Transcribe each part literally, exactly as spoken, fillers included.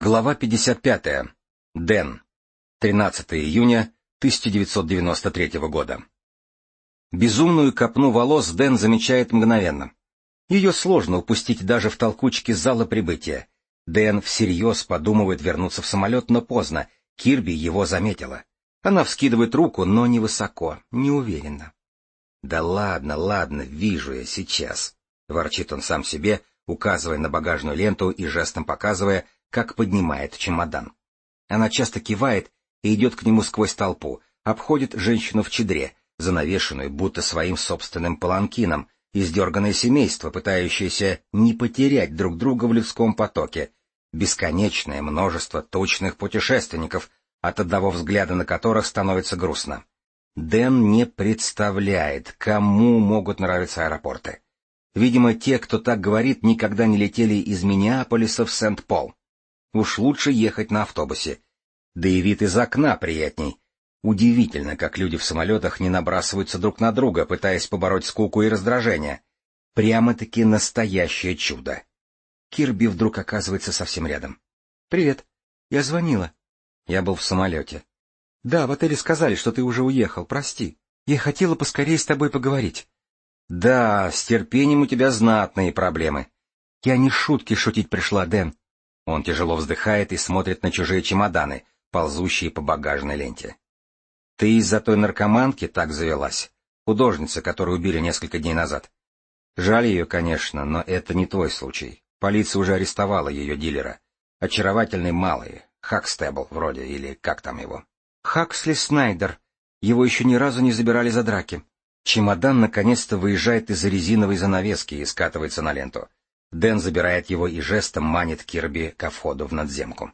Глава пятьдесят пятая. Дэн. тринадцатого июня тысяча девятьсот девяносто третьего года. Безумную копну волос Дэн замечает мгновенно. Ее сложно упустить даже в толкучке зала прибытия. Дэн всерьез подумывает вернуться в самолет, но поздно. Кирби его заметила. Она вскидывает руку, но невысоко, неуверенно. «Да ладно, ладно, вижу я сейчас», — ворчит он сам себе, указывая на багажную ленту и жестом показывая, как поднимает чемодан. Она часто кивает и идет к нему сквозь толпу, обходит женщину в чедре, занавешенную будто своим собственным паланкином, издерганное семейство, пытающееся не потерять друг друга в людском потоке, бесконечное множество точных путешественников, от одного взгляда на которых становится грустно. Дэн не представляет, кому могут нравиться аэропорты. Видимо, те, кто так говорит, никогда не летели из Миннеаполиса в Сент-Пол. Уж лучше ехать на автобусе. Да и вид из окна приятней. Удивительно, как люди в самолетах не набрасываются друг на друга, пытаясь побороть скуку и раздражение. Прямо-таки настоящее чудо. Кирби вдруг оказывается совсем рядом. «Привет. Я звонила». «Я был в самолете». «Да, в отеле сказали, что ты уже уехал. Прости. Я хотела поскорее с тобой поговорить». «Да, с терпением у тебя знатные проблемы». «Я не шутки шутить пришла, Дэн». Он тяжело вздыхает и смотрит на чужие чемоданы, ползущие по багажной ленте. «Ты из-за той наркоманки так завелась? Художницы, которую убили несколько дней назад?» «Жаль ее, конечно, но это не твой случай. Полиция уже арестовала ее дилера. Очаровательный малый, Хакстебл вроде, или как там его?» «Хаксли Снайдер. Его еще ни разу не забирали за драки». Чемодан наконец-то выезжает из-за резиновой занавески и скатывается на ленту. Дэн забирает его и жестом манит Кирби ко входу в надземку.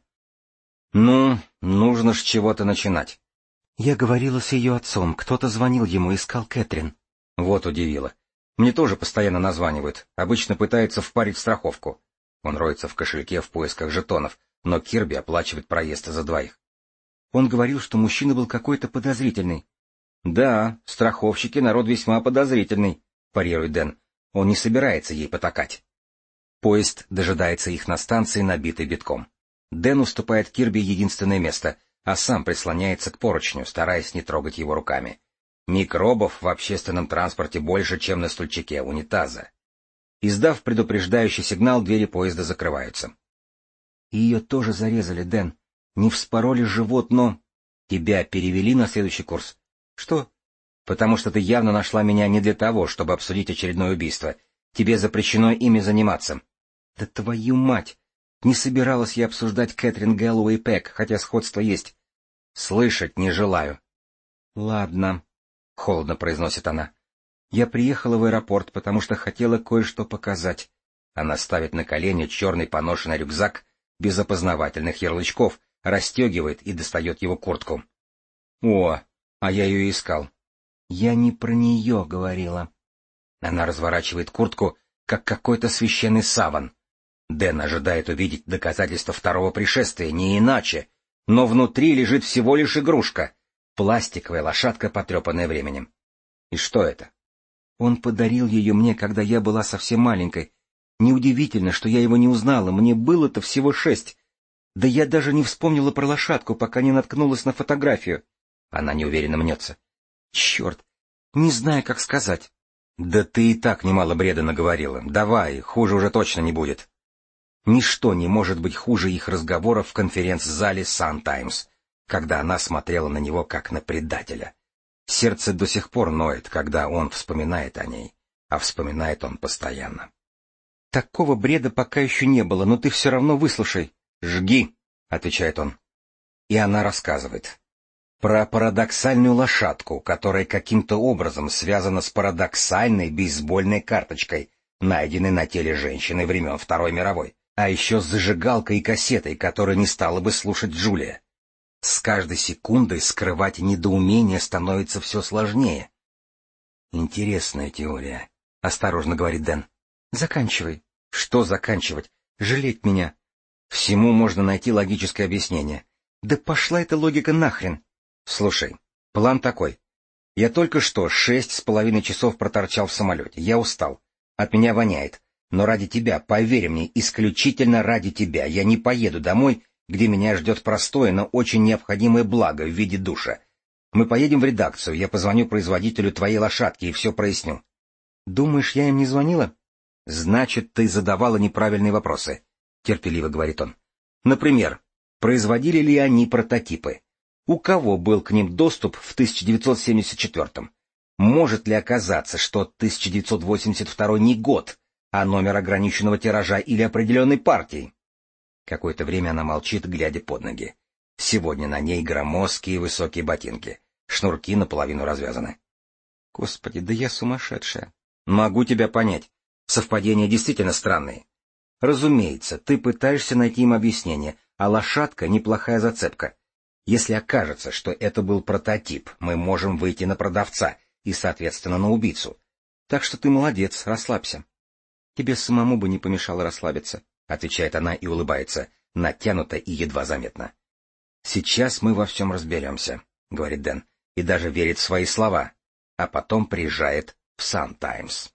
«Ну, нужно ж чего-то начинать». «Я говорила с ее отцом. Кто-то звонил ему, искал Кэтрин». Вот удивило. Мне тоже постоянно названивают. Обычно пытаются впарить страховку. Он роется в кошельке в поисках жетонов, но Кирби оплачивает проезд за двоих. Он говорил, что мужчина был какой-то подозрительный. «Да, страховщики — народ весьма подозрительный», — парирует Дэн. Он не собирается ей потакать. Поезд дожидается их на станции, набитой битком. Дэн уступает Кирби единственное место, а сам прислоняется к поручню, стараясь не трогать его руками. Микробов в общественном транспорте больше, чем на стульчике унитаза. Издав предупреждающий сигнал, двери поезда закрываются. «Ее тоже зарезали, Дэн. Не вспороли живот, но...» «Тебя перевели на следующий курс?» «Что?» «Потому что ты явно нашла меня не для того, чтобы обсудить очередное убийство. Тебе запрещено ими заниматься». «Да твою мать! Не собиралась я обсуждать Кэтрин Гэллоуэй Пэк, хотя сходство есть». «Слышать не желаю». «Ладно», — холодно произносит она. «Я приехала в аэропорт, потому что хотела кое-что показать». Она ставит на колени черный поношенный рюкзак без опознавательных ярлычков, расстегивает и достает его куртку. «О, а я ее искал». «Я не про нее говорила». Она разворачивает куртку, как какой-то священный саван. Дэн ожидает увидеть доказательства второго пришествия, не иначе, но внутри лежит всего лишь игрушка, пластиковая лошадка, потрепанная временем. И что это? Он подарил ее мне, когда я была совсем маленькой. Неудивительно, что я его не узнала, мне было-то всего шесть. Да я даже не вспомнила про лошадку, пока не наткнулась на фотографию. Она неуверенно мнется. Черт, не знаю, как сказать. Да ты и так немало бреда наговорила. Давай, хуже уже точно не будет. Ничто не может быть хуже их разговоров в конференц-зале Сан Таймс, когда она смотрела на него как на предателя. Сердце до сих пор ноет, когда он вспоминает о ней, а вспоминает он постоянно. Такого бреда пока еще не было, но ты все равно выслушай. «Жги», — отвечает он. И она рассказывает. Про парадоксальную лошадку, которая каким-то образом связана с парадоксальной бейсбольной карточкой, найденной на теле женщины времен Второй мировой, а еще с зажигалкой и кассетой, которую не стала бы слушать Джулия. С каждой секундой скрывать недоумение становится все сложнее. «Интересная теория», — осторожно говорит Дэн. «Заканчивай». «Что заканчивать? Жалеть меня?» Всему можно найти логическое объяснение. «Да пошла эта логика нахрен!» «Слушай, план такой. Я только что шесть с половиной часов проторчал в самолете. Я устал. От меня воняет. Но ради тебя, поверь мне, исключительно ради тебя, я не поеду домой где меня ждет простое, но очень необходимое благо в виде душа. Мы поедем в редакцию, я позвоню производителю твоей лошадки и все проясню. — Думаешь, я им не звонила? — Значит, ты задавала неправильные вопросы, — терпеливо говорит он. — Например, производили ли они прототипы? У кого был к ним доступ в тысяча девятьсот семьдесят четвёртом? Может ли оказаться, что тысяча девятьсот восемьдесят второй не год, а номер ограниченного тиража или определенной партии? Какое-то время она молчит, глядя под ноги. Сегодня на ней громоздкие высокие ботинки. Шнурки наполовину развязаны. Господи, да я сумасшедшая. Могу тебя понять. Совпадения действительно странные. Разумеется, ты пытаешься найти им объяснение, а лошадка — неплохая зацепка. Если окажется, что это был прототип, мы можем выйти на продавца и, соответственно, на убийцу. Так что ты молодец, расслабься. Тебе самому бы не помешало расслабиться, — отвечает она и улыбается, натянуто и едва заметно. Сейчас мы во всем разберемся, — говорит Дэн, и даже верит в свои слова, а потом приезжает в Сан Таймс.